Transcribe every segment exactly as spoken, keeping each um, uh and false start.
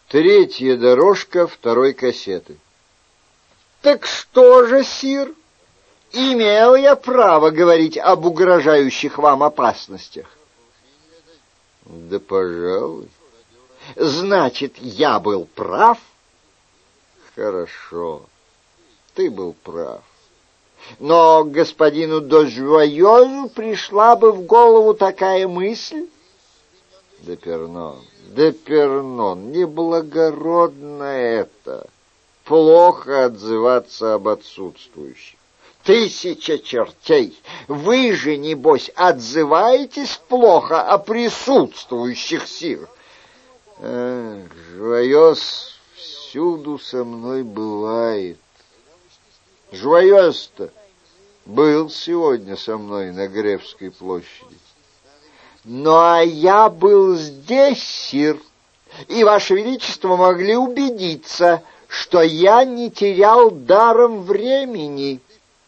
Третья дорожка второй кассеты. Так что же, сир, имел я право говорить об угрожающих вам опасностях? Да, пожалуй. Значит, я был прав? Хорошо, ты был прав. Но господину Дожвойозу пришла бы в голову такая мысль? Депернон, Депернон, неблагородно это. Плохо отзываться об отсутствующих. Тысяча чертей! Вы же, небось, отзываетесь плохо о присутствующих, сир? Эх, Жвоёз всюду со мной бывает. Жвоёз-то был сегодня со мной на Гревской площади. Ну, а я был здесь, сир, и Ваше Величество могли убедиться, что я не терял даром времени.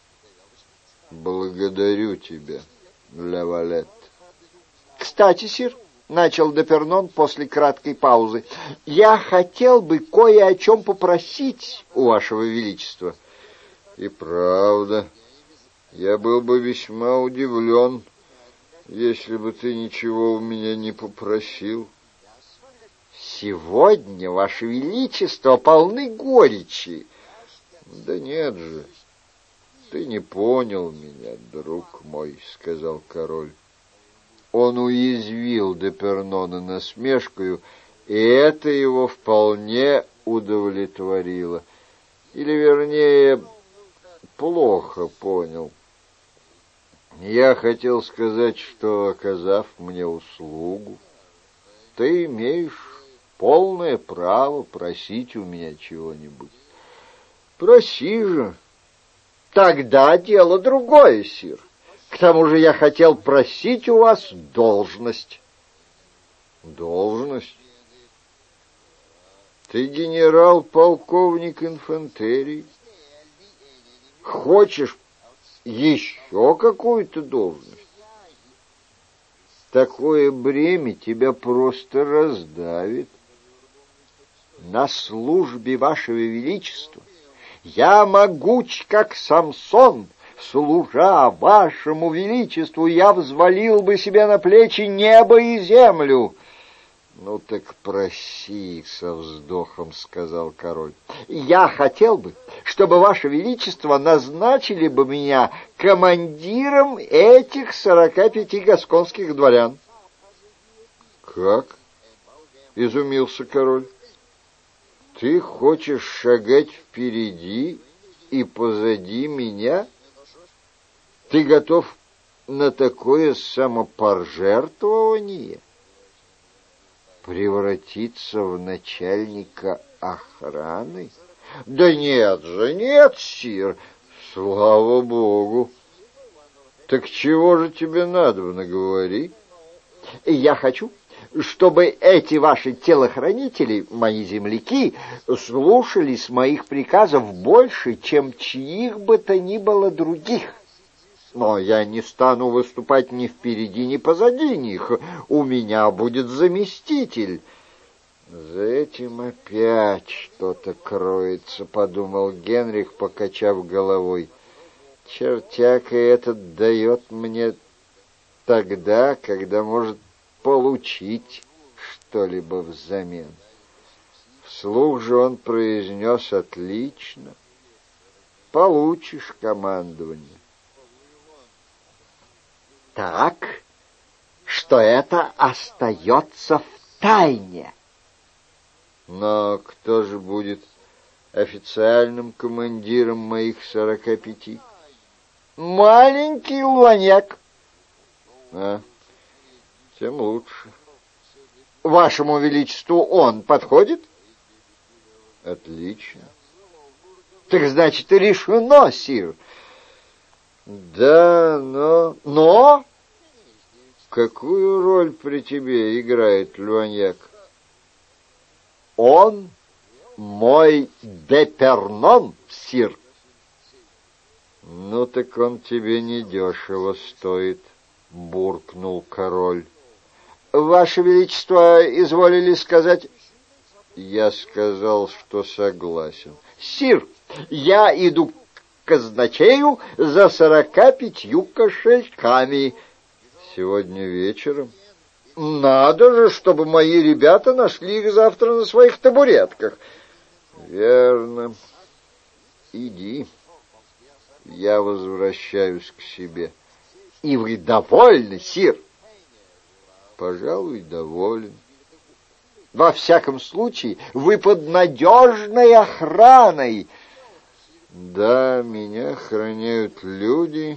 Благодарю тебя, Лавалет. Кстати, сир, — начал Депернон после краткой паузы, — я хотел бы кое о чем попросить у Вашего Величества. И правда, я был бы весьма удивлен, если бы ты ничего у меня не попросил. Сегодня, Ваше Величество, полны горечи. Да нет же, ты не понял меня, друг мой, — сказал король. Он уязвил Депернона насмешкою, и это его вполне удовлетворило. Или, вернее, плохо понял. Я хотел сказать, что, оказав мне услугу, ты имеешь полное право просить у меня чего-нибудь. Проси же. Тогда дело другое, сир. К тому же я хотел просить у вас должность. Должность? Ты генерал-полковник инфантерии. Хочешь еще какую-то должность? Такое бремя тебя просто раздавит. На службе Вашего Величества я могуч, как Самсон. Служа Вашему Величеству, я взвалил бы себе на плечи небо и землю. Ну так проси, — со вздохом сказал король. Я хотел бы, чтобы Ваше Величество назначили бы меня командиром этих сорока пяти гасконских дворян. Как? — изумился король. Ты хочешь шагать впереди и позади меня? Ты готов на такое самопожертвование? Превратиться в начальника охраны? Да нет же, нет, сир. Слава богу. Так чего же тебе надобно, говори? Я хочу, чтобы эти ваши телохранители, мои земляки, слушались моих приказов больше, чем чьих бы то ни было других. Но я не стану выступать ни впереди, ни позади них. У меня будет заместитель. За этим опять что-то кроется, — подумал Генрих, покачав головой. Чертяка этот дает мне тогда, когда может получить что-либо взамен. Вслух же он произнес: отлично, получишь командование. Так, что это остается в тайне. Но кто же будет официальным командиром моих сорока пяти? Маленький Луаньяк. А, тем лучше. Вашему Величеству он подходит? Отлично. Так значит, решено, сир. Да, но... Но? Какую роль при тебе играет Луаньяк? Он мой Депернон, сир. Ну так он тебе недешево стоит, — буркнул король. Ваше Величество изволили сказать... Я сказал, что согласен. Сир, я иду к казначею за сорока пятью кошельками. Сегодня вечером? Надо же, чтобы мои ребята нашли их завтра на своих табуретках. Верно. Иди. Я возвращаюсь к себе. И вы довольны, сир? Пожалуй, доволен. Во всяком случае, вы под надежной охраной. Да, меня охраняют люди,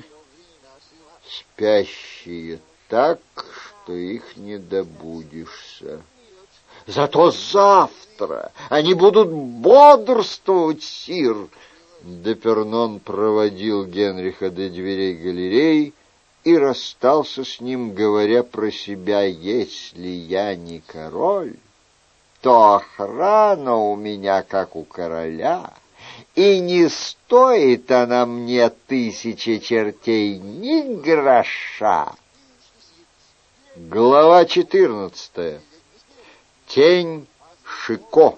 спящие так, что их не добудешься. Зато завтра они будут бодрствовать, сир. Депернон проводил Генриха до дверей галереи и расстался с ним, говоря про себя: если я не король, то охрана у меня как у короля, и не стоит она мне тысячи чертей ни гроша. Глава четырнадцатая. Тень Шико.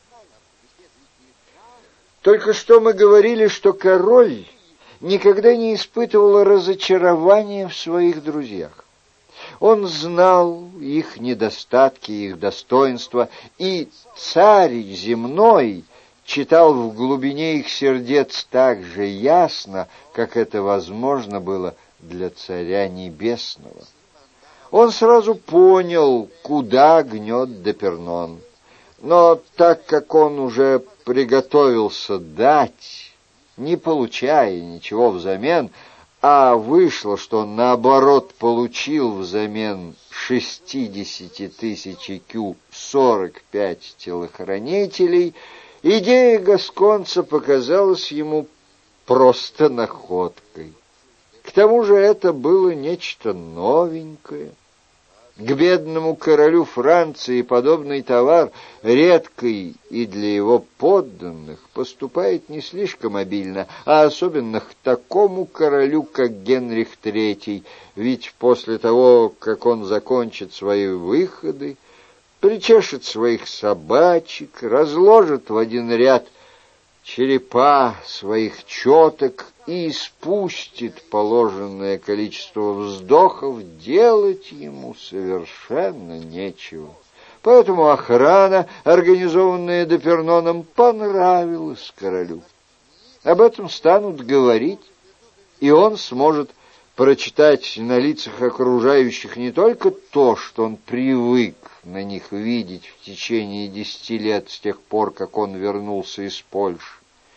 Только что мы говорили, что король никогда не испытывал разочарования в своих друзьях. Он знал их недостатки, их достоинства, и царь земной читал в глубине их сердец так же ясно, как это возможно было для царя небесного. Он сразу понял, куда гнет Депернон. Но так как он уже приготовился дать, не получая ничего взамен, а вышло, что он, наоборот, получил взамен шестидесяти тысяч кю сорок пять телохранителей, идея гасконца показалась ему просто находкой. К тому же это было нечто новенькое. К бедному королю Франции подобный товар, редкий и для его подданных, поступает не слишком обильно, а особенно к такому королю, как Генрих третий, ведь после того, как он закончит свои выходы, причешет своих собачек, разложит в один ряд черепа своих четок и спустит положенное количество вздохов, делать ему совершенно нечего. Поэтому охрана, организованная Деперноном, понравилась королю. Об этом станут говорить, и он сможет прочитать на лицах окружающих не только то, что он привык на них видеть в течение десяти лет с тех пор, как он вернулся из Польши.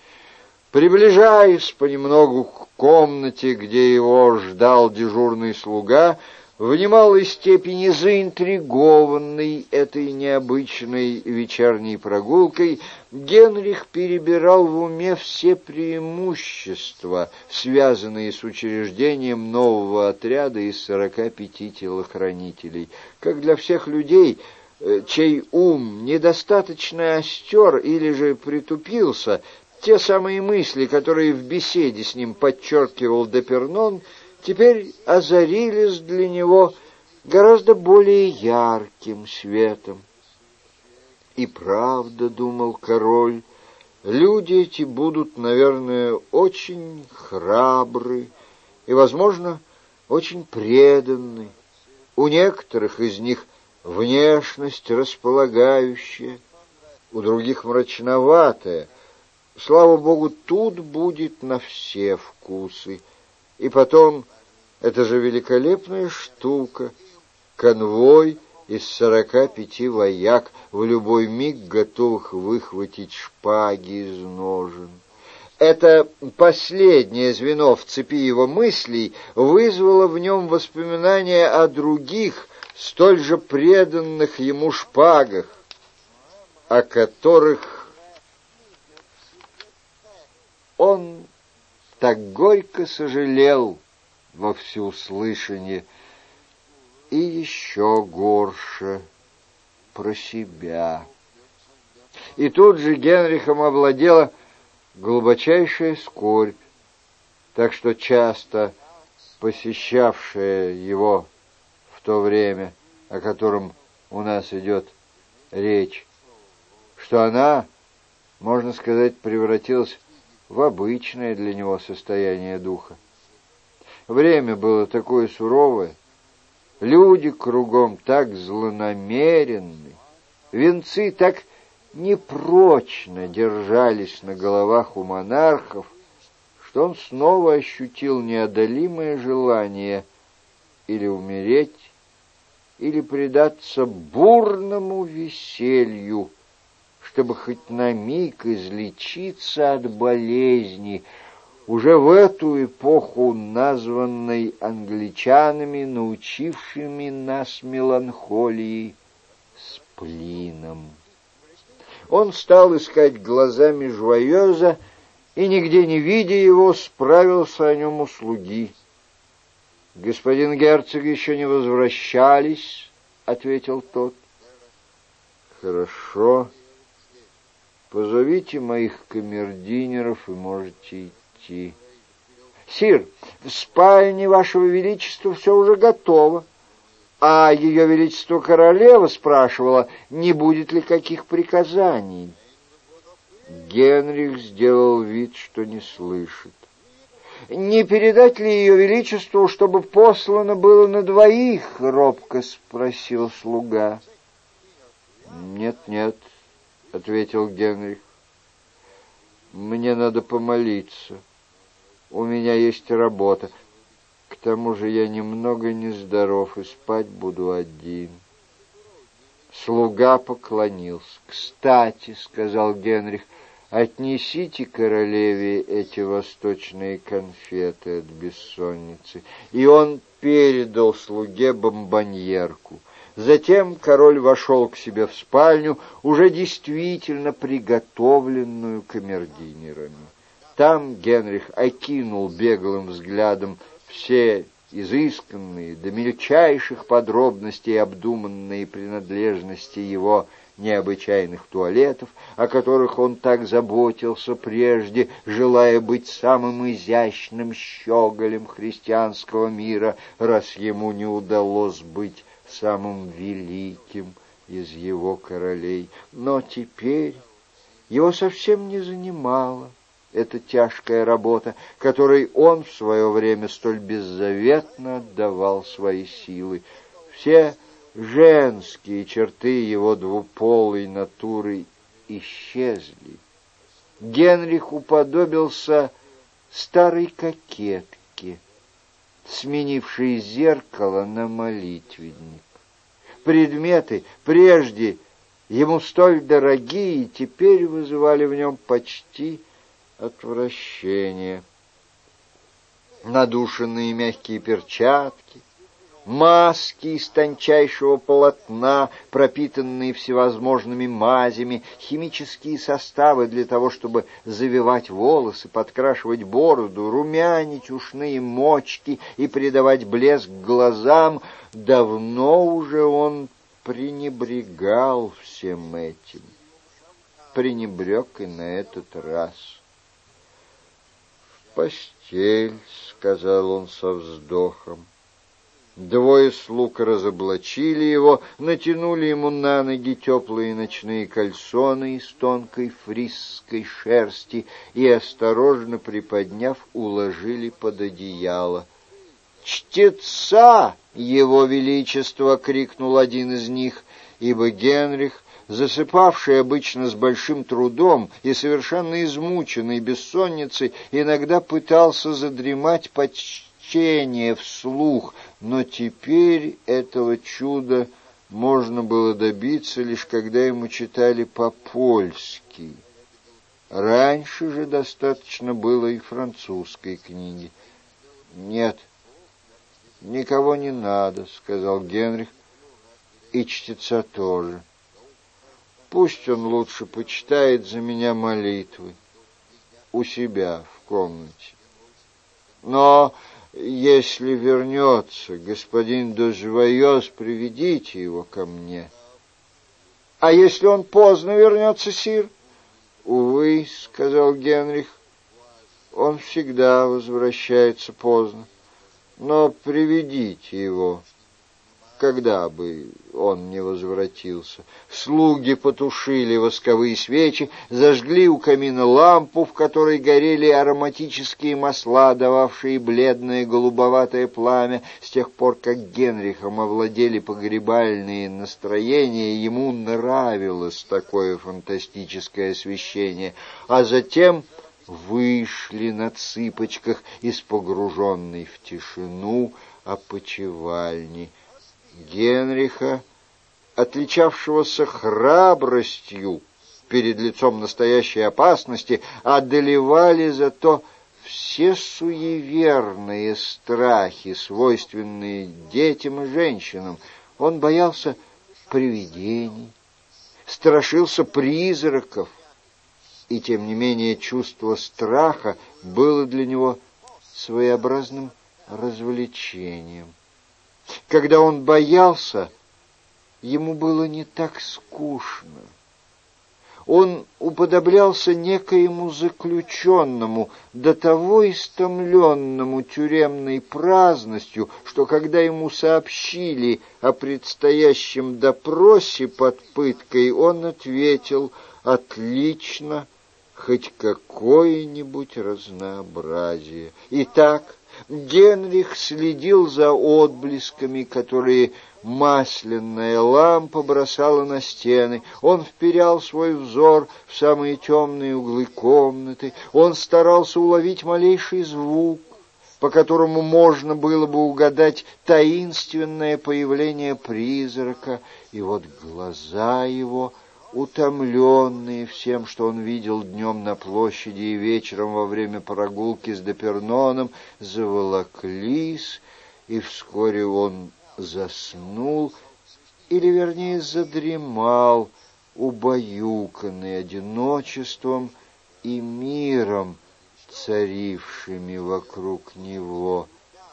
Приближаясь понемногу к комнате, где его ждал дежурный слуга, в немалой степени заинтригованный этой необычной вечерней прогулкой, Генрих перебирал в уме все преимущества, связанные с учреждением нового отряда из сорока пяти телохранителей. Как для всех людей, чей ум недостаточно остер или же притупился, те самые мысли, которые в беседе с ним подчеркивал Депернон, теперь озарились для него гораздо более ярким светом. И правда, думал король, люди эти будут, наверное, очень храбры и, возможно, очень преданны. У некоторых из них внешность располагающая, у других мрачноватая. Слава Богу, тут будет на все вкусы. И потом, это же великолепная штука, конвой из сорока пяти вояк, в любой миг готовых выхватить шпаги из ножен. Это последнее звено в цепи его мыслей вызвало в нем воспоминания о других, столь же преданных ему шпагах, о которых он так горько сожалел во всеуслышание, и еще горше про себя. И тут же Генрихом овладела глубочайшая скорбь, так что часто посещавшая его в то время, о котором у нас идет речь, что она, можно сказать, превратилась в обычное для него состояние духа. Время было такое суровое, люди кругом так злонамеренны, венцы так непрочно держались на головах у монархов, что он снова ощутил неодолимое желание или умереть, или предаться бурному веселью, чтобы хоть на миг излечиться от болезни, уже в эту эпоху названной англичанами, научившими нас меланхолии, сплином. Он стал искать глазами Жуайоза, и, нигде не видя его, справился о нем у слуги. — Господин герцог еще не возвращались, — ответил тот. — Хорошо. Позовите моих камердинеров, и можете идти. — Сир, в спальне вашего величества все уже готово. А ее величество королева спрашивала, не будет ли каких приказаний. Генрих сделал вид, что не слышит. «Не передать ли ее величеству, чтобы послано было на двоих?» — робко спросил слуга. «Нет, нет», — ответил Генрих. «Мне надо помолиться. У меня есть работа. К тому же я немного нездоров и спать буду один». Слуга поклонился. «Кстати, — сказал Генрих, — отнесите королеве эти восточные конфеты от бессонницы». И он передал слуге бомбоньерку. Затем король вошел к себе в спальню, уже действительно приготовленную камердинерами. Там Генрих окинул беглым взглядом все изысканные, до мельчайших подробностей обдуманные принадлежности его необычайных туалетов, о которых он так заботился прежде, желая быть самым изящным щеголем христианского мира, раз ему не удалось быть самым великим из его королей. Но теперь его совсем не занимала эта тяжкая работа, которой он в свое время столь беззаветно отдавал свои силы. Все женские черты его двуполой натуры исчезли. Генрих уподобился старой кокетке, сменившей зеркало на молитвенник. Предметы, прежде ему столь дорогие, теперь вызывали в нем почти отвращение. Надушенные мягкие перчатки, маски из тончайшего полотна, пропитанные всевозможными мазями, химические составы для того, чтобы завивать волосы, подкрашивать бороду, румянить ушные мочки и придавать блеск глазам. Давно уже он пренебрегал всем этим. Пренебрег и на этот раз. «В постель», — сказал он со вздохом. Двое слуг разоблачили его, натянули ему на ноги теплые ночные кальсоны из тонкой фрисской шерсти и, осторожно приподняв, уложили под одеяло. «Чтеца его величества!» — крикнул один из них, ибо Генрих, засыпавший обычно с большим трудом и совершенно измученный бессонницей, иногда пытался задремать под чтение вслух, но теперь этого чуда можно было добиться, лишь когда ему читали по-польски. Раньше же достаточно было и французской книги. «Нет, никого не надо», — сказал Генрих, — «и чтеца тоже. Пусть он лучше почитает за меня молитвы у себя в комнате. Но если вернется господин де Жуайоз, приведите его ко мне». «А если он поздно вернется, сир?» «Увы», — сказал Генрих, — «он всегда возвращается поздно. Но приведите его». когда бы он не возвратился. Слуги потушили восковые свечи, зажгли у камина лампу, в которой горели ароматические масла, дававшие бледное голубоватое пламя. С тех пор, как Генрихом овладели погребальные настроения, ему нравилось такое фантастическое освещение, а затем вышли на цыпочках из погруженной в тишину опочивальни. Генриха, отличавшегося храбростью перед лицом настоящей опасности, одолевали зато все суеверные страхи, свойственные детям и женщинам. Он боялся привидений, страшился призраков, и тем не менее чувство страха было для него своеобразным развлечением. Когда он боялся, ему было не так скучно. Он уподоблялся некоему заключенному, до того истомленному тюремной праздностью, что когда ему сообщили о предстоящем допросе под пыткой, он ответил: «Отлично, хоть какое-нибудь разнообразие». Итак, Генрих следил за отблесками, которые масляная лампа бросала на стены. Он вперял свой взор в самые темные углы комнаты. Он старался уловить малейший звук, по которому можно было бы угадать таинственное появление призрака. И вот глаза его, утомленные всем, что он видел днем на площади и вечером во время прогулки с Деперноном, заволоклись, и вскоре он заснул, или, вернее, задремал, убаюканный одиночеством и миром, царившими вокруг него.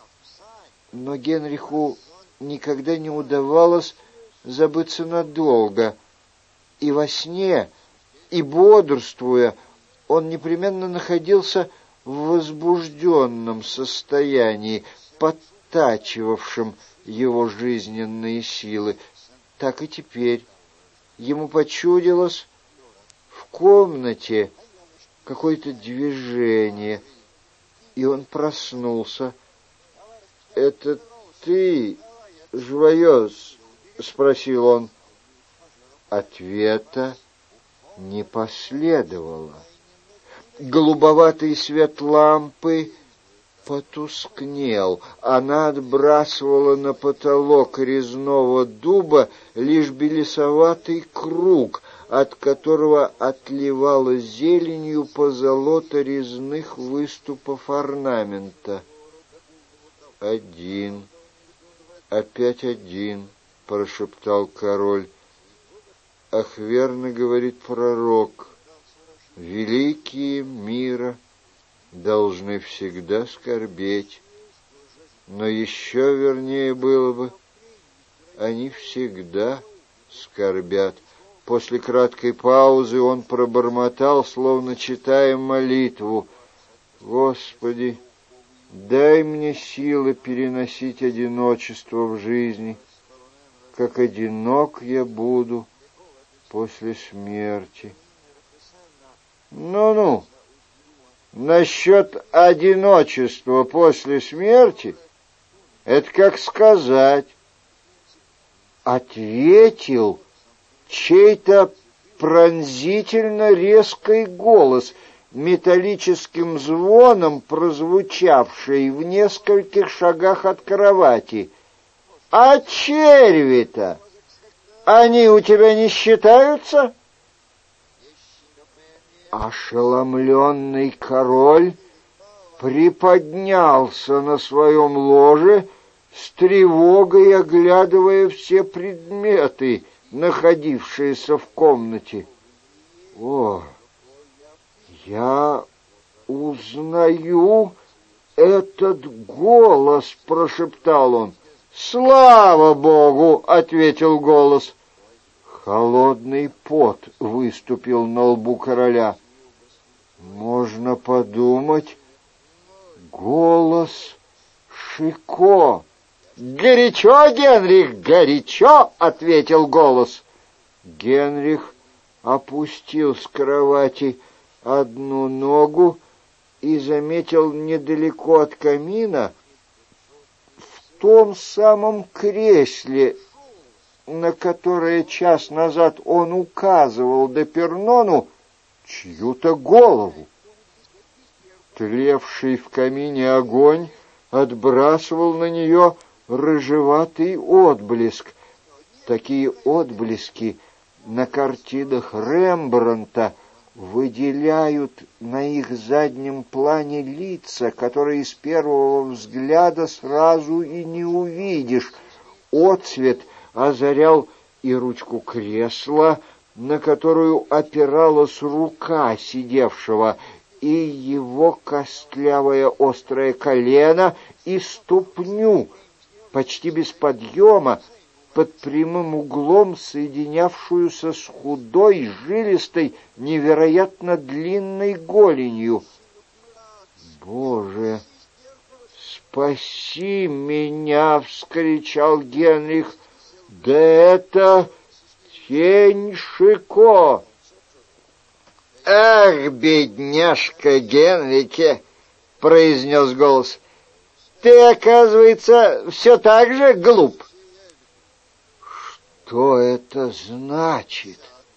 Но Генриху никогда не удавалось забыться надолго. И во сне, и бодрствуя, он непременно находился в возбужденном состоянии, подтачивавшем его жизненные силы. Так и теперь ему почудилось в комнате какое-то движение, и он проснулся. — «Это ты, Жвайос?» — спросил он. Ответа не последовало. Голубоватый свет лампы потускнел. Она отбрасывала на потолок резного дуба лишь белесоватый круг, от которого отливало зеленью позолота резных выступов орнамента. «Один, опять один», — прошептал король. «Ах, верно говорит пророк, великие мира должны всегда скорбеть, но еще вернее было бы, они всегда скорбят». После краткой паузы он пробормотал, словно читая молитву: «Господи, дай мне силы переносить одиночество в жизни, как одинок я буду после смерти». «Ну-ну, насчет одиночества после смерти, это как сказать», — ответил чей-то пронзительно резкий голос, металлическим звоном прозвучавший в нескольких шагах от кровати. «А черви-то, они у тебя не считаются?» Ошеломленный король приподнялся на своем ложе, с тревогой оглядывая все предметы, находившиеся в комнате. «О, я узнаю этот голос!» — прошептал он. «Слава Богу!» — ответил голос. Холодный пот выступил на лбу короля. «Можно подумать, голос Шико!» «Горячо, Генрих, горячо!» — ответил голос. Генрих опустил с кровати одну ногу и заметил недалеко от камина, в том самом кресле, на которое час назад он указывал Депернону, чью-то голову. Тлевший в камине огонь отбрасывал на нее рыжеватый отблеск. Такие отблески на картинах Рембрандта выделяют на их заднем плане лица, которые с первого взгляда сразу и не увидишь. Отсвет озарял и ручку кресла, на которую опиралась рука сидевшего, и его костлявое острое колено, и ступню, почти без подъема, под прямым углом, соединявшуюся с худой, жилистой, невероятно длинной голенью. «Боже, спаси меня!» — вскричал Генрих. «Да это тень Шико!» «Ах, бедняжка Генрике!» — произнес голос. «Ты, оказывается, все так же глуп». «Что это значит?»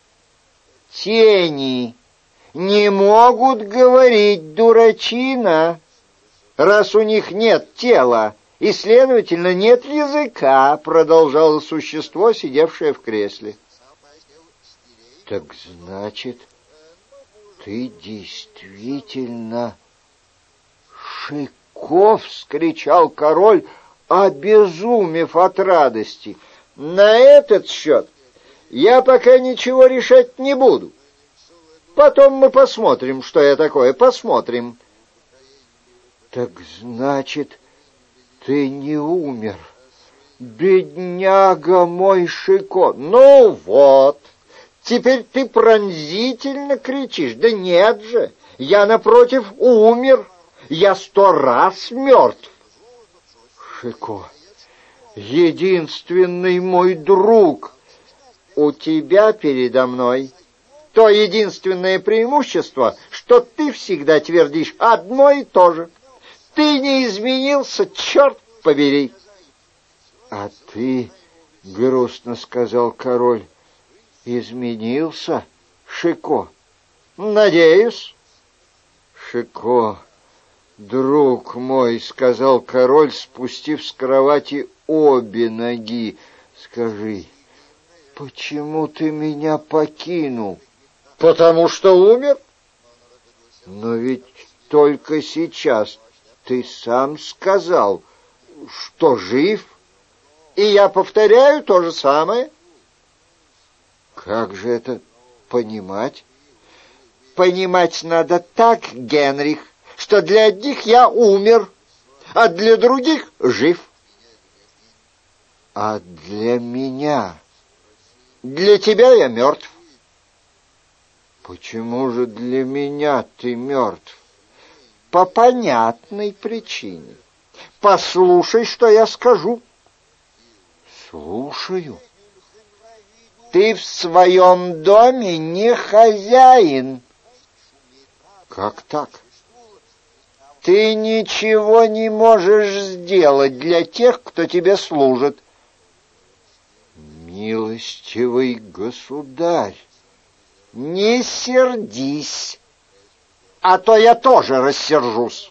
«Тени не могут говорить, дурачина, раз у них нет тела, и, следовательно, нет языка», — продолжало существо, сидевшее в кресле. «Так значит, ты действительно Шико!» — вскричал король, обезумев от радости. «На этот счет я пока ничего решать не буду. Потом мы посмотрим, что я такое, посмотрим». «Так значит, ты не умер, бедняга мой Шико!» «Ну вот, теперь ты пронзительно кричишь. Да нет же, я, напротив, умер. Я сто раз мертв». «Шико, единственный мой друг!» «У тебя передо мной то единственное преимущество, что ты всегда твердишь одно и то же. Ты не изменился, черт побери!» «А ты, — грустно сказал король, — изменился, Шико?» «Надеюсь». «Шико, друг мой, — сказал король, спустив с кровати обе ноги, — скажи, почему ты меня покинул?» «Потому что умер». «Но ведь только сейчас ты сам сказал, что жив». «И я повторяю то же самое». «Как же это понимать?» «Понимать надо так, Генрих, что для одних я умер, а для других жив». «А для меня?» «Для тебя я мертв». «Почему же для меня ты мертв?» «По понятной причине. Послушай, что я скажу». «Слушаю». «Ты в своем доме не хозяин». «Как так?» «Ты ничего не можешь сделать для тех, кто тебе служит». «Милостивый государь!» «Не сердись, а то я тоже рассержусь».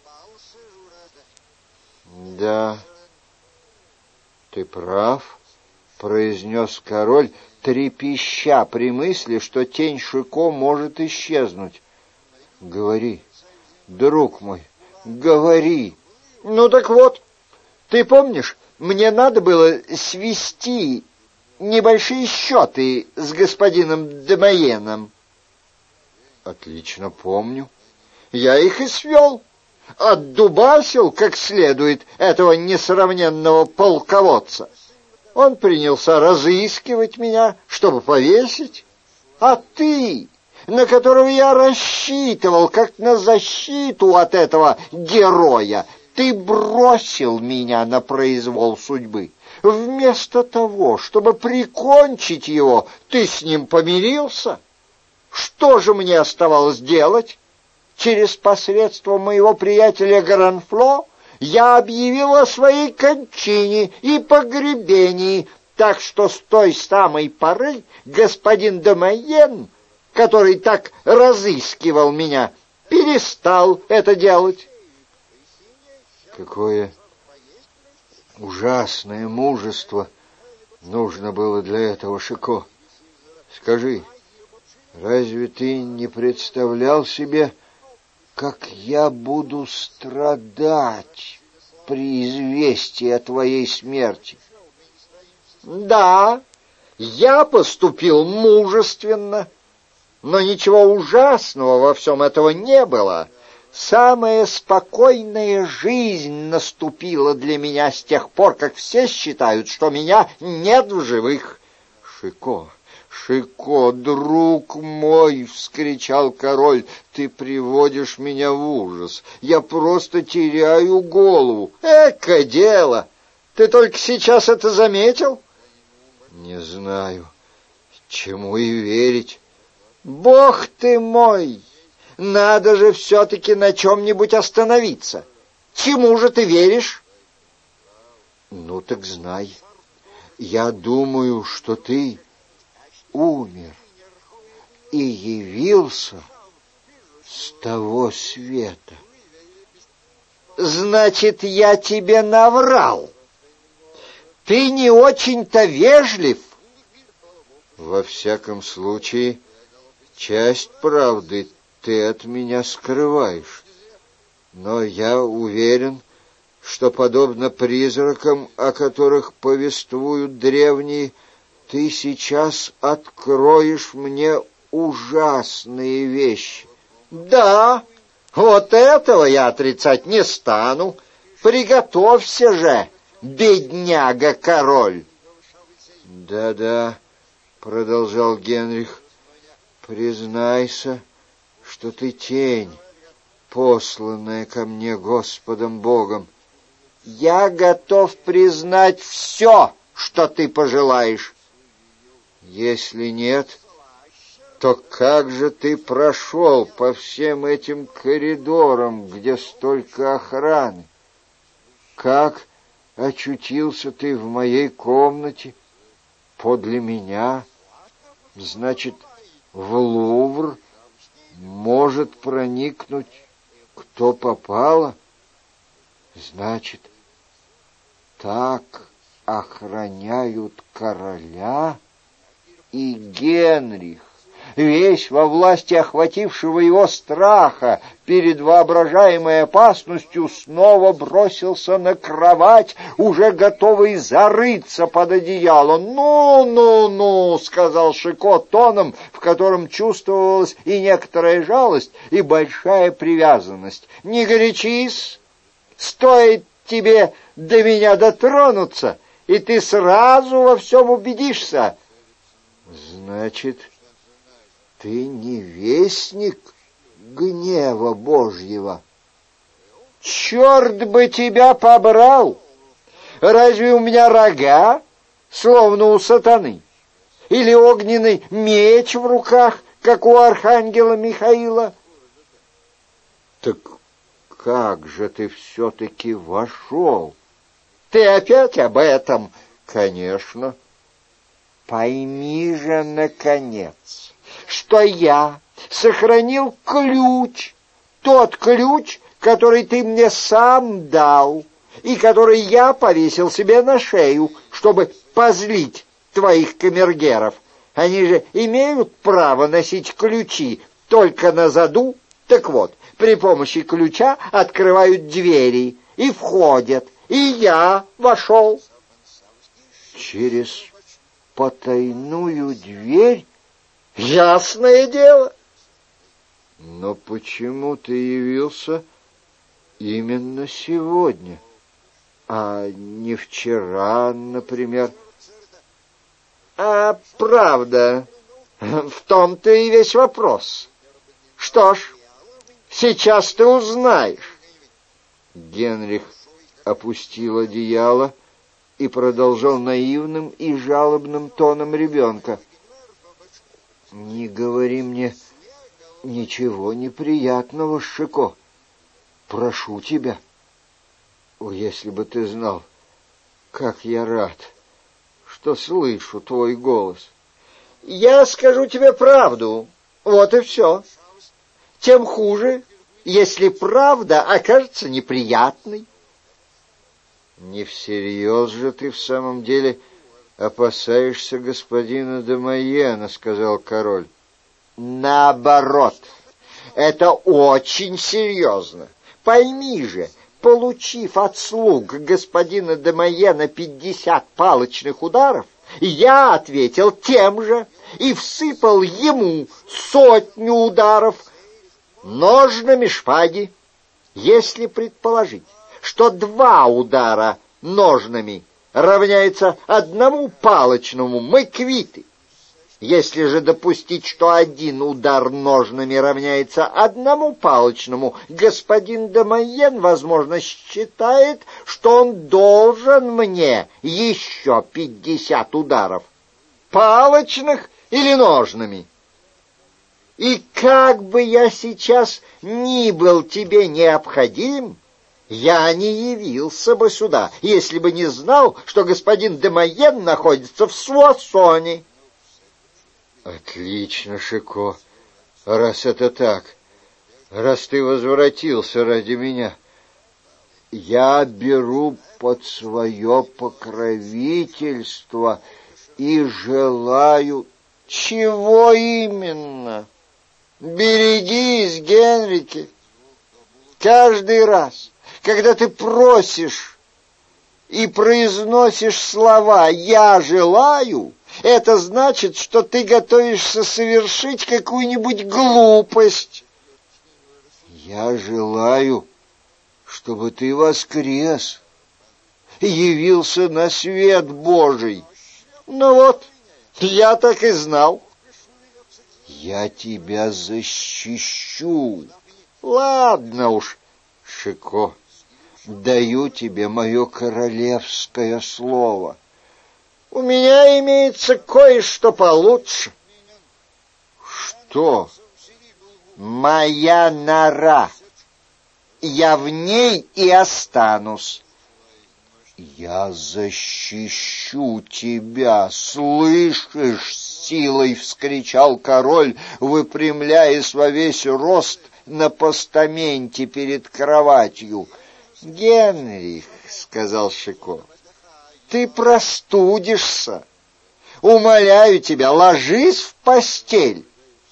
«Да, ты прав», — произнес король, трепеща при мысли, что тень Шико может исчезнуть. «Говори, друг мой, говори». «Ну так вот, ты помнишь, мне надо было свести небольшие счеты с господином Демоеном?» «Отлично помню». «Я их и свел, отдубасил как следует этого несравненного полководца. Он принялся разыскивать меня, чтобы повесить. А ты, на которого я рассчитывал, как на защиту от этого героя, Ты бросил меня на произвол судьбы. Вместо того, чтобы прикончить его, ты с ним помирился. Что же мне оставалось делать? Через посредство моего приятеля Гранфло я объявил о своей кончине и погребении, так что с той самой поры господин де Майен, который так разыскивал меня, перестал это делать. Какое ужасное мужество нужно было для этого, Шико. Скажи, разве ты не представлял себе, как я буду страдать при известии о твоей смерти? Да, я поступил мужественно, но ничего ужасного во всем этого не было. Самая спокойная жизнь наступила для меня с тех пор, как все считают, что меня нет в живых. Шико, Шико, друг мой, — вскричал король, — ты приводишь меня в ужас. Я просто теряю голову. Эко дело! Ты только сейчас это заметил? Не знаю, чему и верить. Бог ты мой! Надо же все-таки на чем-нибудь остановиться. Чему же ты веришь? Ну так знай, я думаю, что ты умер и явился с того света. Значит, я тебе наврал. Ты не очень-то вежлив. Во всяком случае, часть правды ты от меня скрываешь. Но я уверен, что, подобно призракам, о которых повествуют древние, ты сейчас откроешь мне ужасные вещи. Да, вот этого я отрицать не стану. Приготовься же, бедняга-король. Да-да, продолжал Генрих, признайся, что ты тень, посланная ко мне Господом Богом. Я готов признать все, что ты пожелаешь. Если нет, то как же ты прошел по всем этим коридорам, где столько охраны? Как очутился ты в моей комнате подле меня? Значит, в Лувр может проникнуть кто попало? Значит, так охраняют короля? И Генрих, весь во власти охватившего его страха перед воображаемой опасностью, снова бросился на кровать, уже готовый зарыться под одеяло. «Ну, ну, ну!» — сказал Шико тоном, в котором чувствовалась и некоторая жалость, и большая привязанность. «Не горячись! Стоит тебе до меня дотронуться, и ты сразу во всем убедишься». «Значит, ты не вестник гнева Божьего?» «Черт бы тебя побрал! Разве у меня рога, словно у сатаны, или огненный меч в руках, как у архангела Михаила?» «Так как же ты все-таки вошел?» «Ты опять об этом?» «Конечно». «Пойми же, наконец, что я сохранил ключ, тот ключ, который ты мне сам дал, и который я повесил себе на шею, чтобы позлить твоих камергеров. Они же имеют право носить ключи только на заду. Так вот, при помощи ключа открывают двери и входят, и я вошел». «Через потайную дверь?» «Ясное дело». «Но почему ты явился именно сегодня, а не вчера, например?» «А правда, в том-то и весь вопрос. Что ж, сейчас ты узнаешь». Генрих опустил одеяло и продолжал наивным и жалобным тоном ребенка. «Не говори мне ничего неприятного, Шико. Прошу тебя. О, если бы ты знал, как я рад, что слышу твой голос». «Я скажу тебе правду, вот и все. Тем хуже, если правда окажется неприятной». «Не всерьез же ты в самом деле опасаешься господина де Майена», — сказал король. «Наоборот, это очень серьезно. Пойми же, получив от слуг господина де Майена пятьдесят палочных ударов, я ответил тем же и всыпал ему сотню ударов ножнами шпаги. Если предположить, что два удара ножнами равняется одному палочному, мы квиты. Если же допустить, что один удар ножнами равняется одному палочному, господин де Майен, возможно, считает, что он должен мне еще пятьдесят ударов, палочных или ножными. И как бы я сейчас ни был тебе необходим, я не явился бы сюда, если бы не знал, что господин де Майен находится в Суассоне». «Отлично, Шико, раз это так, раз ты возвратился ради меня, я беру под свое покровительство и желаю...» «Чего именно? Берегись, Генрике. Каждый раз, когда ты просишь и произносишь слова «я желаю», это значит, что ты готовишься совершить какую-нибудь глупость. Я желаю, чтобы ты воскрес и явился на свет Божий. Ну вот, я так и знал. Я тебя защищу. Ладно уж, Шико, даю тебе мое королевское слово. У меня имеется кое-что получше. Что? Моя нора. Я в ней и останусь. Я защищу тебя, слышишь? Силой вскричал король, выпрямляясь во весь рост на постаменте перед кроватью. Генрих, сказал Шико, ты простудишься. Умоляю тебя, ложись в постель.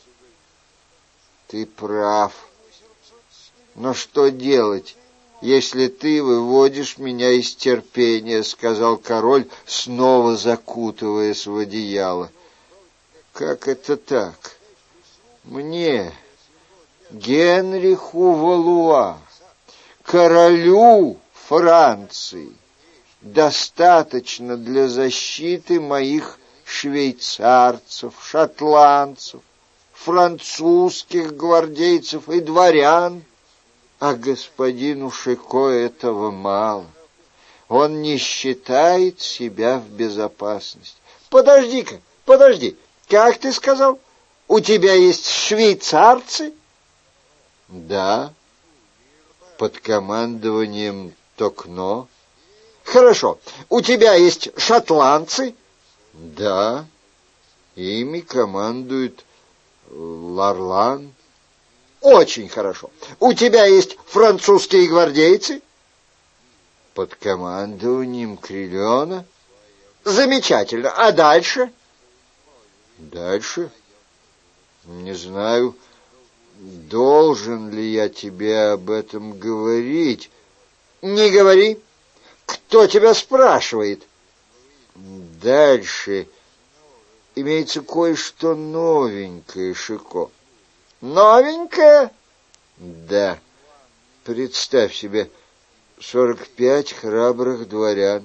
Ты прав. Но что делать, если ты выводишь меня из терпения, сказал король, снова закутываясь в одеяло. Как это так? Мне, Генриху Валуа, королю Франции, достаточно для защиты моих швейцарцев, шотландцев, французских гвардейцев и дворян, а господину Шико этого мало. Он не считает себя в безопасности. Подожди-ка, подожди, как ты сказал? У тебя есть швейцарцы? Да, под командованием Токно. Хорошо. У тебя есть шотландцы? Да. Ими командует Ларлан. Очень хорошо. У тебя есть французские гвардейцы? Под командованием Крильона. Замечательно. А дальше? Дальше? Не знаю, должен ли я тебе об этом говорить. Не говори. Кто тебя спрашивает? Дальше имеется кое-что новенькое, Шико. Новенькое? Да. Представь себе, сорок пять храбрых дворян.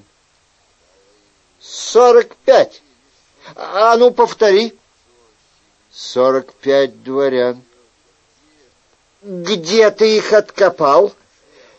Сорок пять? А ну, повтори. Сорок пять дворян. Где ты их откопал?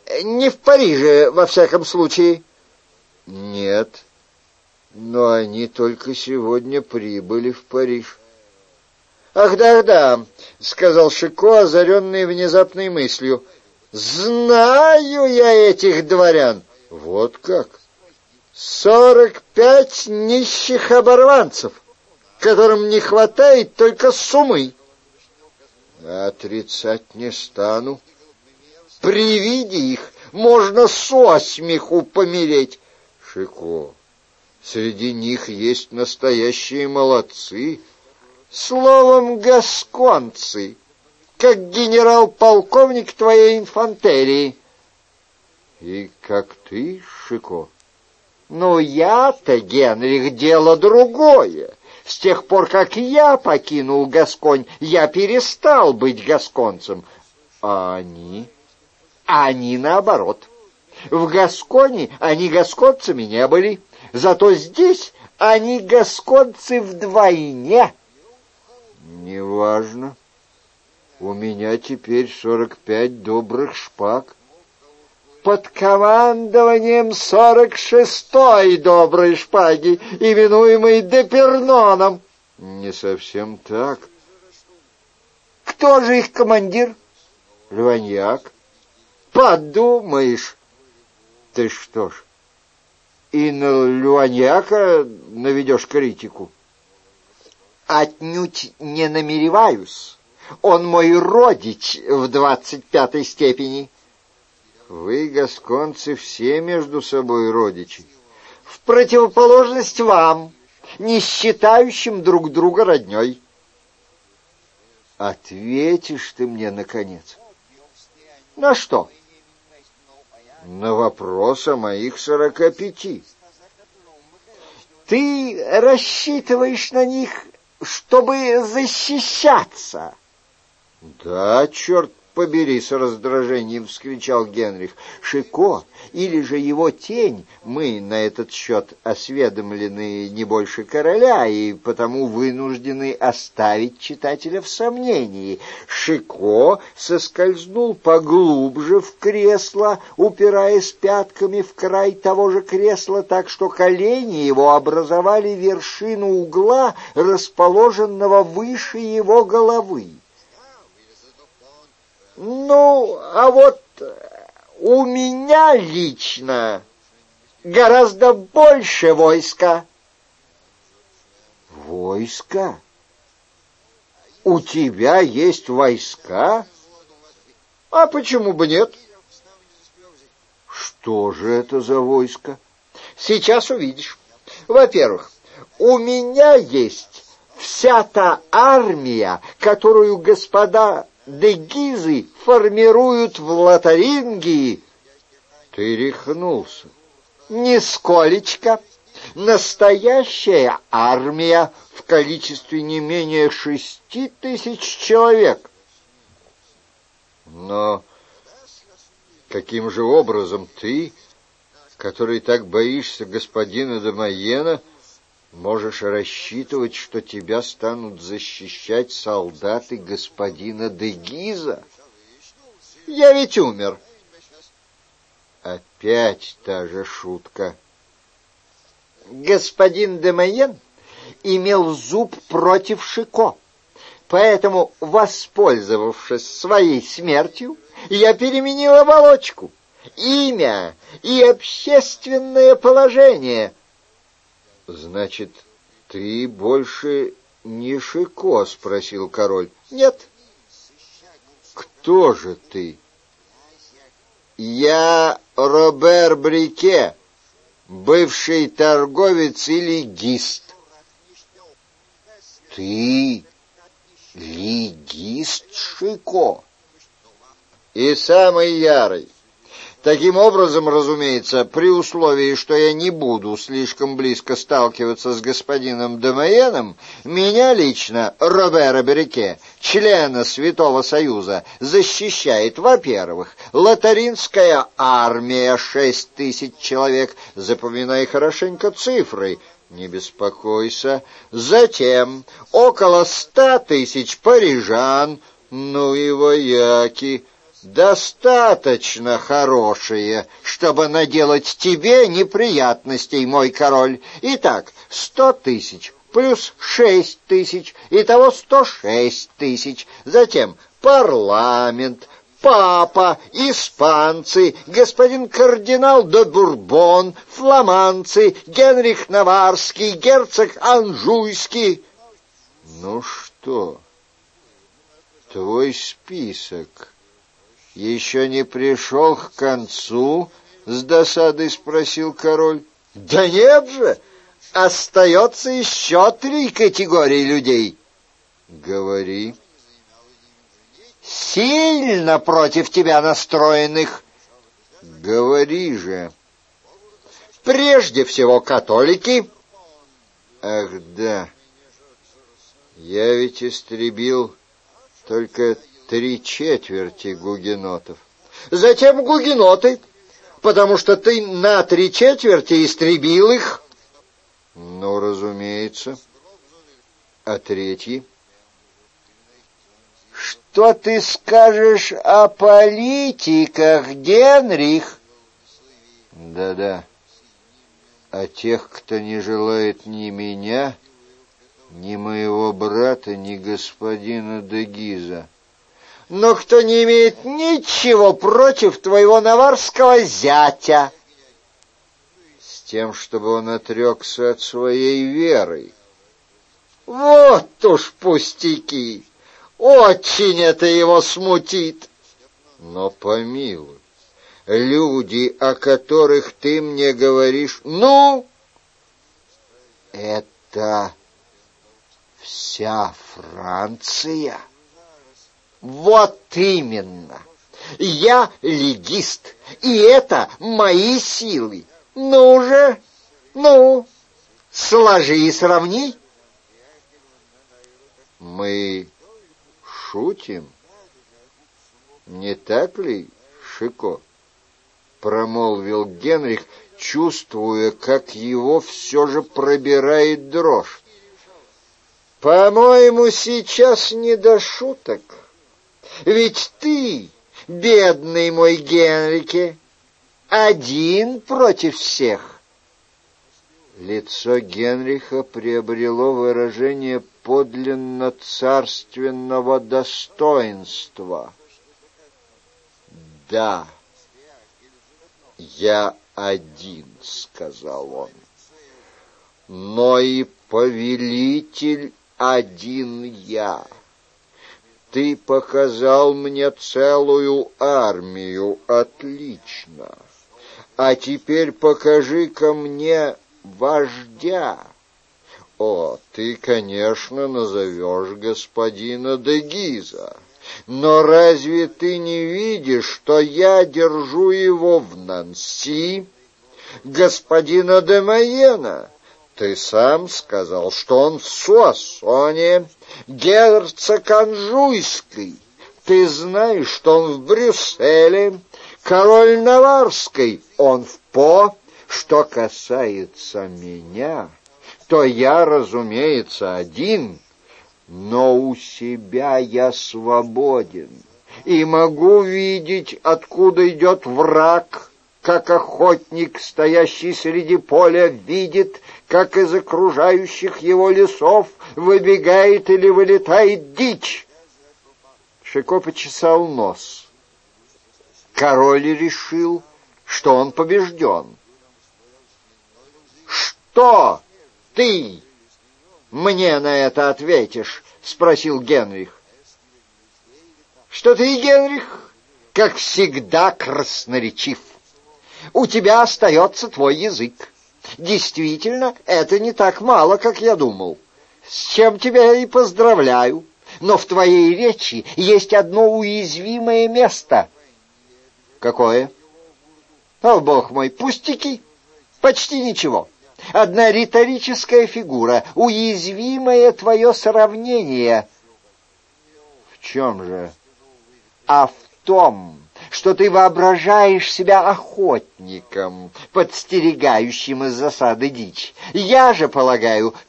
Не в Париже, во всяком случае. Нет, но они только сегодня прибыли в Париж. Ах, да-да, сказал Шико, озаренный внезапной мыслью. Знаю я этих дворян. Вот как? Сорок пять нищих оборванцев, которым не хватает только сумы. Отрицать не стану. При виде их можно со смеху помереть. Шико, среди них есть настоящие молодцы. Словом, гасконцы, как генерал-полковник твоей инфантерии. И как ты, Шико? Ну, я-то, Генрих, дело другое. С тех пор, как я покинул Гасконь, я перестал быть гасконцем. А они? Они наоборот. В Гасконе они гасконцами не были, зато здесь они гасконцы вдвойне. Неважно. У меня теперь сорок пять добрых шпаг. Под командованием сорок шестой доброй шпаги, именуемой Деперноном. Не совсем так. Кто же их командир? Леваньяк. Подумаешь. Ты что ж, и на Леваньяка наведешь критику? Отнюдь не намереваюсь. Он мой родич в двадцать пятой степени. Вы, гасконцы, все между собой родичи. В противоположность вам, не считающим друг друга родней. Ответишь ты мне, наконец. На что? На вопрос о моих сорока пяти. Ты рассчитываешь на них, чтобы защищаться? Да, черт побери, с раздражением вскричал Генрих. Шико, или же его тень, мы на этот счет осведомлены не больше короля и потому вынуждены оставить читателя в сомнении. Шико соскользнул поглубже в кресло, упираясь пятками в край того же кресла, так что колени его образовали вершину угла, расположенного выше его головы. Ну, а вот у меня лично гораздо больше войска. Войска? У тебя есть войска? А почему бы нет? Что же это за войско? Сейчас увидишь. Во-первых, у меня есть вся та армия, которую господа де Гизы формируют в Лотарингии. Ты рехнулся. Нисколечко. Настоящая армия в количестве не менее шести тысяч человек. Но каким же образом ты, который так боишься господина де Майена, можешь рассчитывать, что тебя станут защищать солдаты господина де Гиза? Я ведь умер. Опять та же шутка. Господин де Майен имел зуб против Шико, поэтому, воспользовавшись своей смертью, я переменил оболочку, имя и общественное положение. Значит, ты больше не Шико? Спросил король. Нет. Кто же ты? Я Робер Брике, бывший торговец и легист. Ты легист, Шико? И самый ярый. Таким образом, разумеется, при условии, что я не буду слишком близко сталкиваться с господином де Майеном, меня лично, Робера Брике, члена Святого Союза, защищает, во-первых, лотаринская армия, шесть тысяч человек, запоминай хорошенько цифры, не беспокойся, затем около ста тысяч парижан, ну и вояки, достаточно хорошие, чтобы наделать тебе неприятностей, мой король. Итак, сто тысяч плюс шесть тысяч, итого сто шесть тысяч. Затем парламент, папа, испанцы, господин кардинал де Бурбон, фламандцы, Генрих Наварский, герцог Анжуйский. Ну что, твой список еще не пришел к концу? С досадой спросил король. Да нет же, остается еще три категории людей. Говори. Сильно против тебя настроенных. Говори же. Прежде всего католики. Ах да, я ведь истребил только три четверти гугенотов. Затем гугеноты, потому что ты на три четверти истребил их. Ну, разумеется. А третьи? Что ты скажешь о политиках, Генрих? Да-да, о тех, кто не желает ни меня, ни моего брата, ни господина де Гиза. Но кто не имеет ничего против твоего наварского зятя, с тем, чтобы он отрекся от своей веры. Вот уж пустяки! Очень это его смутит. Но помилуй, люди, о которых ты мне говоришь, ну, это вся Франция. Вот именно. Я легист, и это мои силы. Ну же, ну, сложи и сравни. Мы шутим, не так ли, Шико? Промолвил Генрих, чувствуя, как его все же пробирает дрожь. По-моему, сейчас не до шуток. Ведь ты, бедный мой Генрике, один против всех. Лицо Генриха приобрело выражение подлинно царственного достоинства. «Да, я один», — сказал он, — «но и повелитель один я. Ты показал мне целую армию, отлично. А теперь покажи-ка мне вождя. О, ты, конечно, назовешь господина де Гиза, но разве ты не видишь, что я держу его в Нанси, господина де Майена? Ты сам сказал, что он в Суассоне, герцог Анжуйский. Ты знаешь, что он в Брюсселе, король Наварский, он в По. Что касается меня, то я, разумеется, один, но у себя я свободен и могу видеть, откуда идет враг, как охотник, стоящий среди поля, видит, как из окружающих его лесов выбегает или вылетает дичь. Шико почесал нос. Король решил, что он побежден. «Что ты мне на это ответишь?» — спросил Генрих. «Что ты, Генрих, как всегда красноречив. У тебя остается твой язык. Действительно, это не так мало, как я думал. С чем тебя и поздравляю. Но в твоей речи есть одно уязвимое место». «Какое?» «О, бог мой, пустяки. Почти ничего. Одна риторическая фигура, уязвимое твое сравнение». «В чем же?» «А в том, что ты воображаешь себя охотником, подстерегающим из засады дичь. Я же полагаю,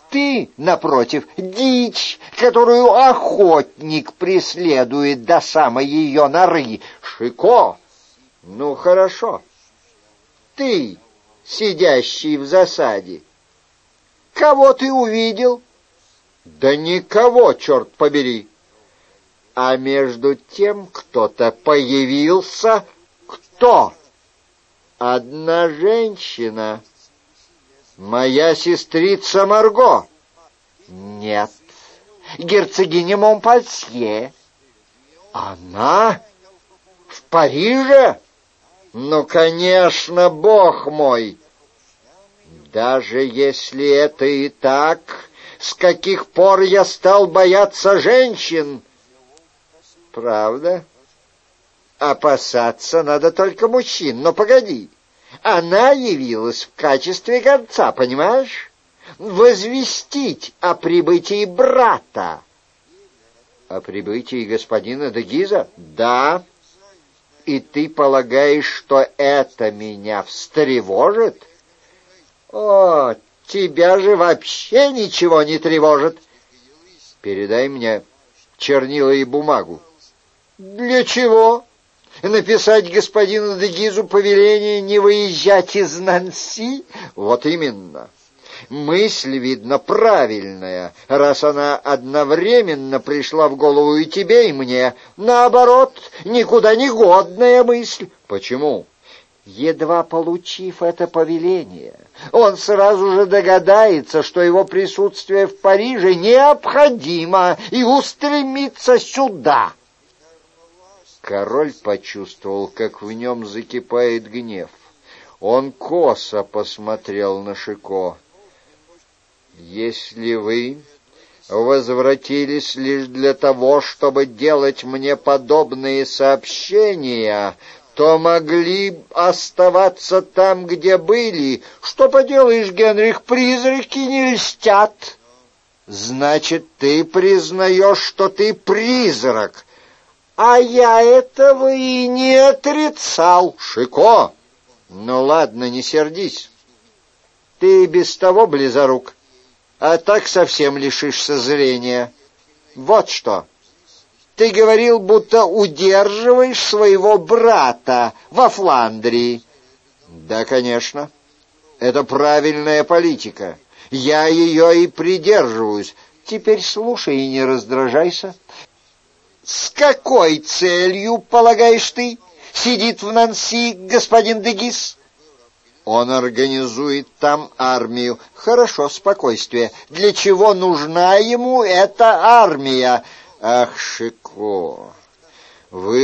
Ты, напротив, дичь, которую охотник преследует до самой ее норы. Шико, ну хорошо. Ты, сидящий в засаде, кого ты увидел? Да никого, черт побери. А между тем кто-то появился. Кто? Одна женщина. Моя сестрица Марго. Нет. Герцогиня Монпансье. Она? В Париже? Ну, конечно, бог мой. Даже если это и так, с каких пор я стал бояться женщин? Правда? Опасаться надо только мужчин. Но погоди. Она явилась в качестве гонца, понимаешь? Возвестить о прибытии брата. О прибытии господина де Гиза? Да. И ты полагаешь, что это меня встревожит? О, тебя же вообще ничего не тревожит. Передай мне чернила и бумагу. Для чего? Написать господину де Гизу повеление не выезжать из Нанси? Вот именно. Мысль, видно, правильная, раз она одновременно пришла в голову и тебе, и мне. Наоборот, никуда не годная мысль. Почему? Едва получив это повеление, он сразу же догадается, что его присутствие в Париже необходимо, и устремится сюда. Король почувствовал, как в нем закипает гнев. Он косо посмотрел на Шико. «Если вы возвратились лишь для того, чтобы делать мне подобные сообщения, то могли оставаться там, где были. Что поделаешь, Генрих, призраки не льстят». «Значит, ты признаешь, что ты призрак?» «А я этого и не отрицал». «Шико, ну ладно, не сердись. Ты без того близорук, а так совсем лишишься зрения. Вот что. Ты говорил, будто удерживаешь своего брата во Фландрии». «Да, конечно. Это правильная политика. Я ее и придерживаюсь. Теперь слушай и не раздражайся. С какой целью, полагаешь ты, сидит в Нанси господин де Гиз? Он организует там армию. Хорошо, спокойствие. Для чего нужна ему эта армия? Ах, Шико, вы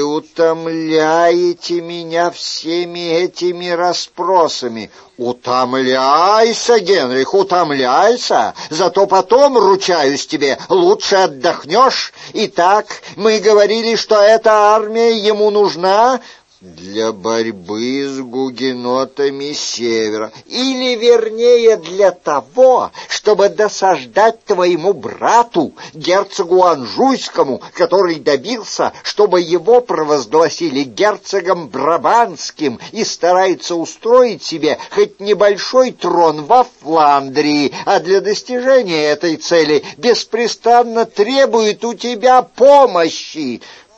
утомляете меня всеми этими расспросами. Утомляйся, Генрих, утомляйся. Зато потом, ручаюсь тебе, лучше отдохнешь. Итак, мы говорили, что эта армия ему нужна для борьбы с гугенотами севера, или, вернее, для того, чтобы досаждать твоему брату, герцогу Анжуйскому, который добился, чтобы его провозгласили герцогом Брабанским и старается устроить себе хоть небольшой трон во Фландрии, а для достижения этой цели беспрестанно требует у тебя помощи.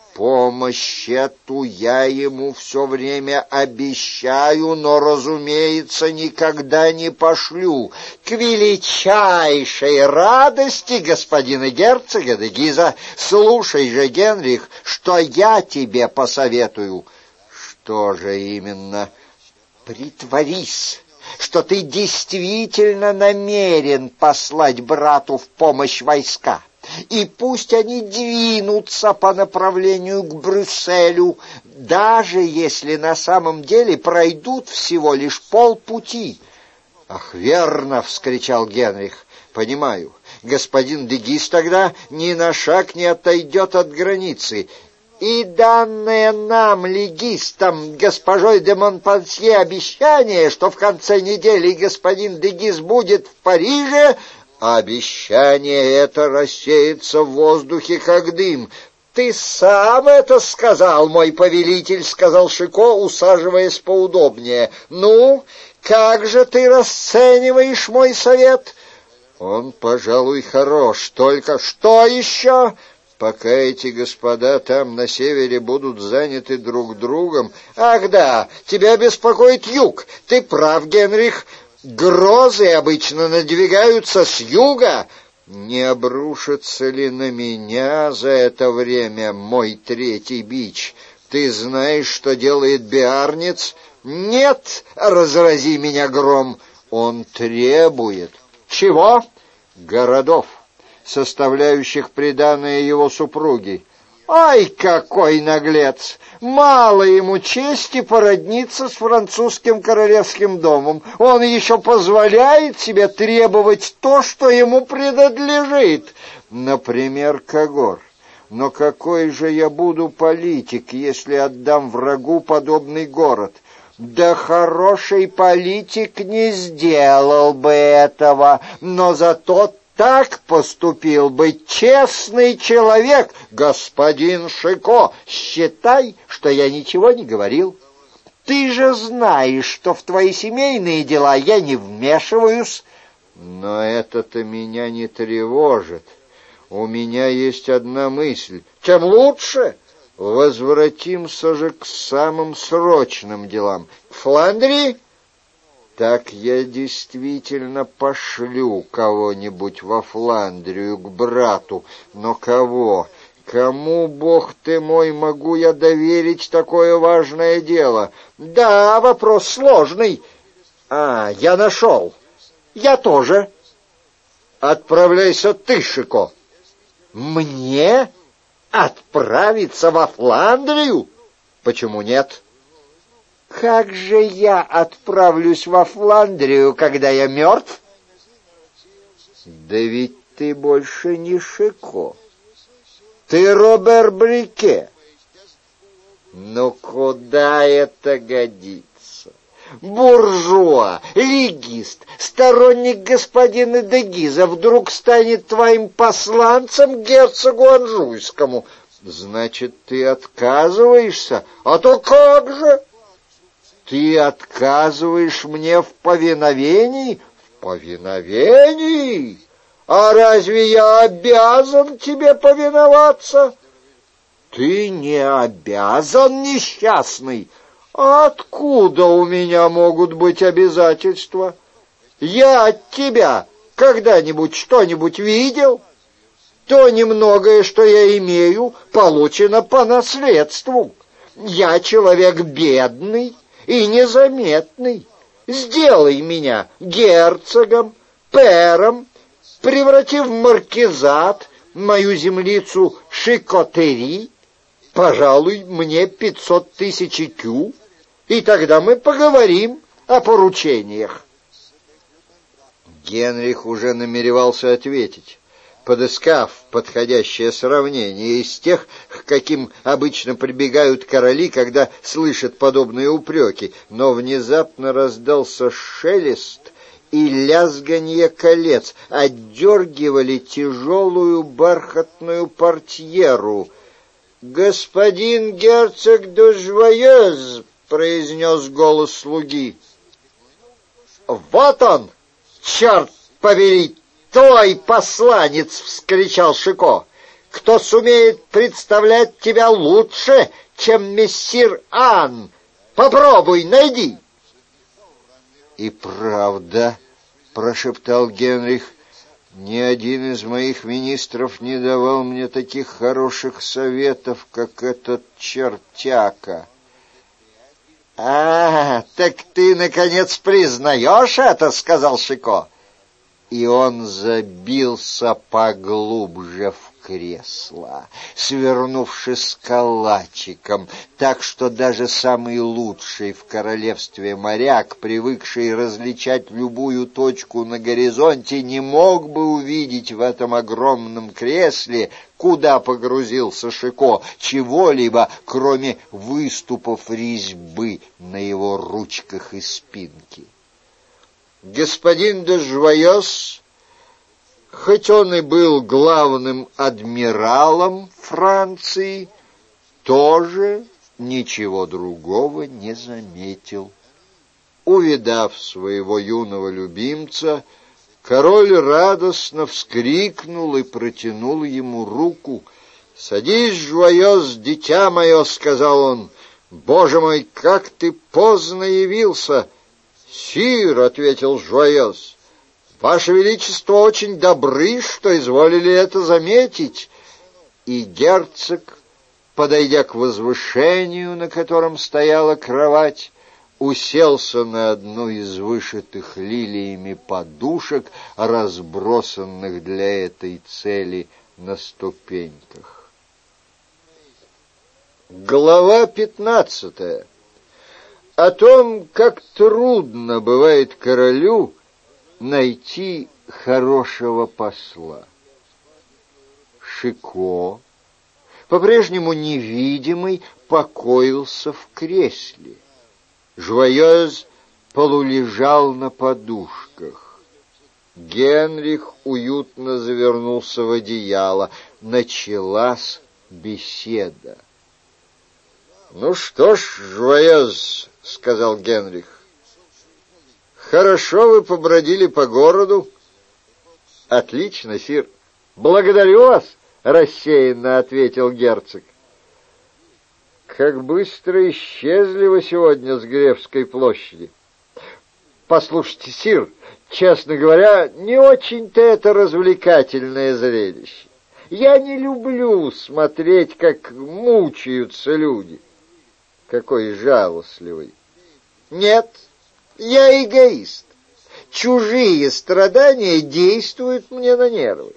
Помощь эту я ему все время обещаю, но, разумеется, никогда не пошлю. К величайшей радости господина герцога де Гиза. Слушай же, Генрих, что я тебе посоветую. Что же именно? Притворись, что ты действительно намерен послать брату в помощь войска. И пусть они двинутся по направлению к Брюсселю, даже если на самом деле пройдут всего лишь полпути. — Ах, верно! — вскричал Генрих. — Понимаю. Господин де Гиз тогда ни на шаг не отойдет от границы. И данное нам, легистам, госпожой де Монпансье обещание, что в конце недели господин де Гиз будет в Париже... Обещание это рассеется в воздухе, как дым. Ты сам это сказал, мой повелитель, — сказал Шико, усаживаясь поудобнее. Ну, как же ты расцениваешь мой совет? Он, пожалуй, хорош, только что еще? Пока эти господа там на севере будут заняты друг другом... Ах да, тебя беспокоит юг. Ты прав, Генрих. Грозы обычно надвигаются с юга. Не обрушится ли на меня за это время мой третий бич? Ты знаешь, что делает Биарниц? Нет, разрази меня гром. Он требует... Чего? Городов, составляющих приданое его супруги. Ай, какой наглец! Мало ему чести породниться с французским королевским домом. Он еще позволяет себе требовать то, что ему принадлежит. Например, Кагор. Но какой же я буду политик, если отдам врагу подобный город? Да хороший политик не сделал бы этого, но зато так поступил бы честный человек. Господин Шико, считай, что я ничего не говорил. Ты же знаешь, что в твои семейные дела я не вмешиваюсь. Но это-то меня не тревожит. У меня есть одна мысль. Тем лучше. Возвратимся же к самым срочным делам. К Фландрии? Так я действительно пошлю кого-нибудь во Фландрию к брату. Но кого? Кому, бог ты мой, могу я доверить такое важное дело? Да, вопрос сложный. А, я нашел. Я тоже. Отправляйся ты, Шико. Мне? Отправиться во Фландрию? Почему нет? Как же я отправлюсь во Фландрию, когда я мертв? Да ведь ты больше не Шико. Ты Робер Брике. Ну куда это годится? Буржуа, легист, сторонник господина де Гиза вдруг станет твоим посланцем герцогу Анжуйскому. Значит, ты отказываешься? А то как же? Ты отказываешь мне в повиновении? В повиновении? А разве я обязан тебе повиноваться? Ты не обязан, несчастный. А откуда у меня могут быть обязательства? Я от тебя когда-нибудь что-нибудь видел? То немногое, что я имею, получено по наследству. Я человек бедный и незаметный. Сделай меня герцогом, пэром, преврати в маркизат мою землицу Шикотери, пожалуй, мне пятьсот тысяч кю, и тогда мы поговорим о поручениях. Генрих уже намеревался ответить, подыскав подходящее сравнение из тех, к каким обычно прибегают короли, когда слышат подобные упреки, но внезапно раздался шелест, и лязганье колец отдергивали тяжелую бархатную портьеру. «Господин герцог де Жуаёз», — произнес голос слуги. «Вот он, черт побери, твой посланец!» — вскричал Шико. «Кто сумеет представлять тебя лучше, чем мессир Ан? Попробуй, найди!» «И правда», — прошептал Генрих, — «ни один из моих министров не давал мне таких хороших советов, как этот чертяка». «А, так ты, наконец, признаешь это?» — сказал Шико. И он забился поглубже в кресло, свернувшись калачиком, так что даже самый лучший в королевстве моряк, привыкший различать любую точку на горизонте, не мог бы увидеть в этом огромном кресле, куда погрузился Шико, чего-либо, кроме выступов резьбы на его ручках и спинке. Господин де Жуаёз, хоть он и был главным адмиралом Франции, тоже ничего другого не заметил. Увидав своего юного любимца, Король радостно вскрикнул и протянул ему руку. «Садись, Жуайоз, дитя мое», — сказал он. «Боже мой, как ты поздно явился!» «Сир», — ответил Жуайоз, — «Ваше Величество очень добры, что изволили это заметить». И герцог, подойдя к возвышению, на котором стояла кровать, уселся на одну из вышитых лилиями подушек, разбросанных для этой цели на ступеньках. Глава пятнадцатая. О том, как трудно бывает королю найти хорошего посла. Шико, по-прежнему невидимый, покоился в кресле. Жуайоз полулежал на подушках. Генрих уютно завернулся в одеяло. Началась беседа. «Ну что ж, Жуайоз, — сказал Генрих, — хорошо вы побродили по городу». «Отлично, сир. Благодарю вас», — рассеянно ответил герцог. «Как быстро исчезли вы сегодня с Гревской площади». «Послушайте, сир, честно говоря, не очень-то это развлекательное зрелище. Я не люблю смотреть, как мучаются люди». «Какой жалостливый». «Нет, я эгоист. Чужие страдания действуют мне на нервы».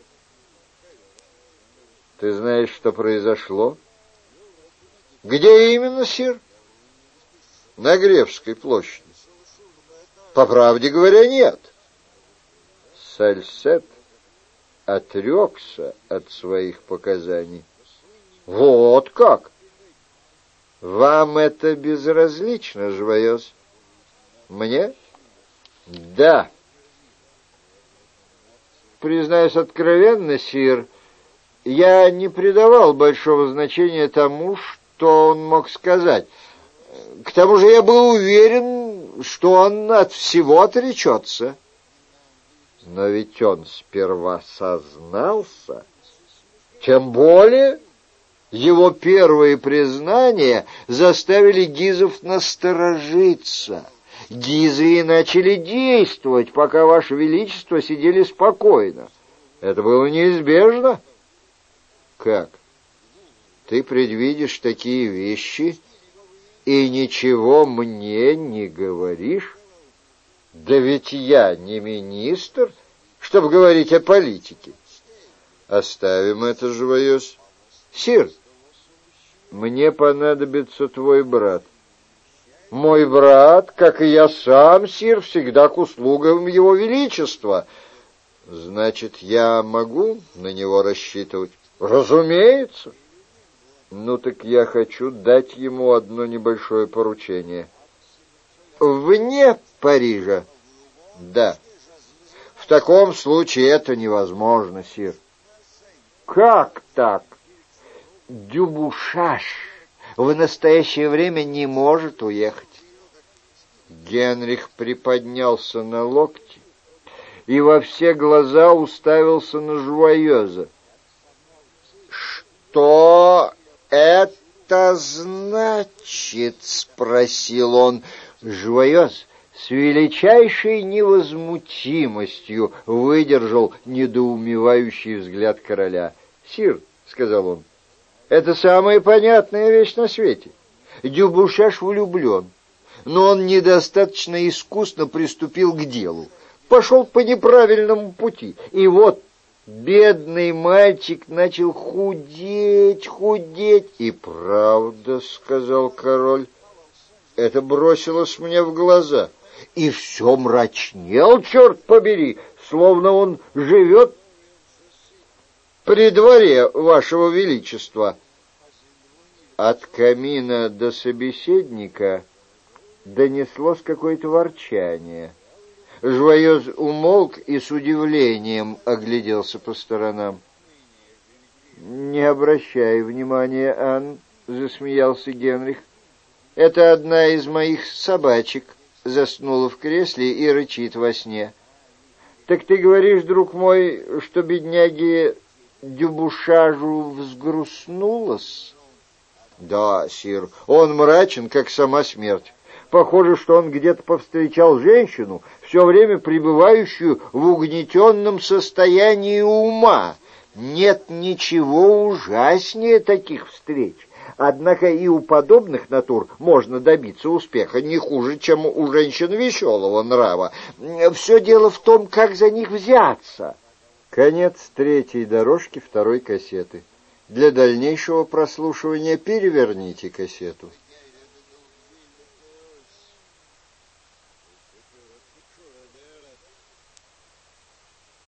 «Ты знаешь, что произошло?» «Где именно, сир?» «На Гревской площади». «По правде говоря, нет». Сальсет отрекся от своих показаний. «Вот как! Вам это безразлично, Жуайоз?» «Мне?» «Да». «Признаюсь откровенно, сир, я не придавал большого значения тому, что он мог сказать. К тому же я был уверен, что он от всего отречется». «Но ведь он сперва сознался». «Тем более его первые признания заставили гизов насторожиться. Гизы начали действовать, пока Ваше Величество сидели спокойно. Это было неизбежно». «Как? Ты предвидишь такие вещи и ничего мне не говоришь?» «Да ведь я не министр, чтобы говорить о политике». «Оставим это, Жуайоз». «Сир, мне понадобится твой брат». «Мой брат, как и я сам, сир, всегда к услугам его величества». «Значит, я могу на него рассчитывать?» «Разумеется». «Ну так я хочу дать ему одно небольшое поручение». «Вне Парижа?» «Да». «В таком случае это невозможно, сир». «Как так?» «Дюбушаш в настоящее время не может уехать». Генрих приподнялся на локти и во все глаза уставился на Жуайоза. «Что это значит?» — спросил он. Жуайоз с величайшей невозмутимостью выдержал недоумевающий взгляд короля. «Сир», — сказал он, — «это самая понятная вещь на свете. Дюбушаш влюблен, но он недостаточно искусно приступил к делу, пошел по неправильному пути, и вот бедный мальчик начал худеть, худеть». «И правда», — сказал король, — «это бросилось мне в глаза». «И все мрачнел, черт побери, словно он живет при дворе Вашего Величества». От камина до собеседника донеслось какое-то ворчание. Жуайоз умолк и с удивлением огляделся по сторонам. «Не обращай внимания, Ан», — засмеялся Генрих. «Это одна из моих собачек заснула в кресле и рычит во сне. Так ты говоришь, друг мой, что бедняге Дюбушажу взгрустнулось? Да, сир, он мрачен, как сама смерть. Похоже, что он где-то повстречал женщину, все время пребывающую в угнетенном состоянии ума. Нет ничего ужаснее таких встреч. Однако и у подобных натур можно добиться успеха не хуже, чем у женщин веселого нрава. Все дело в том, как за них взяться. Конец третьей дорожки второй кассеты. Для дальнейшего прослушивания переверните кассету.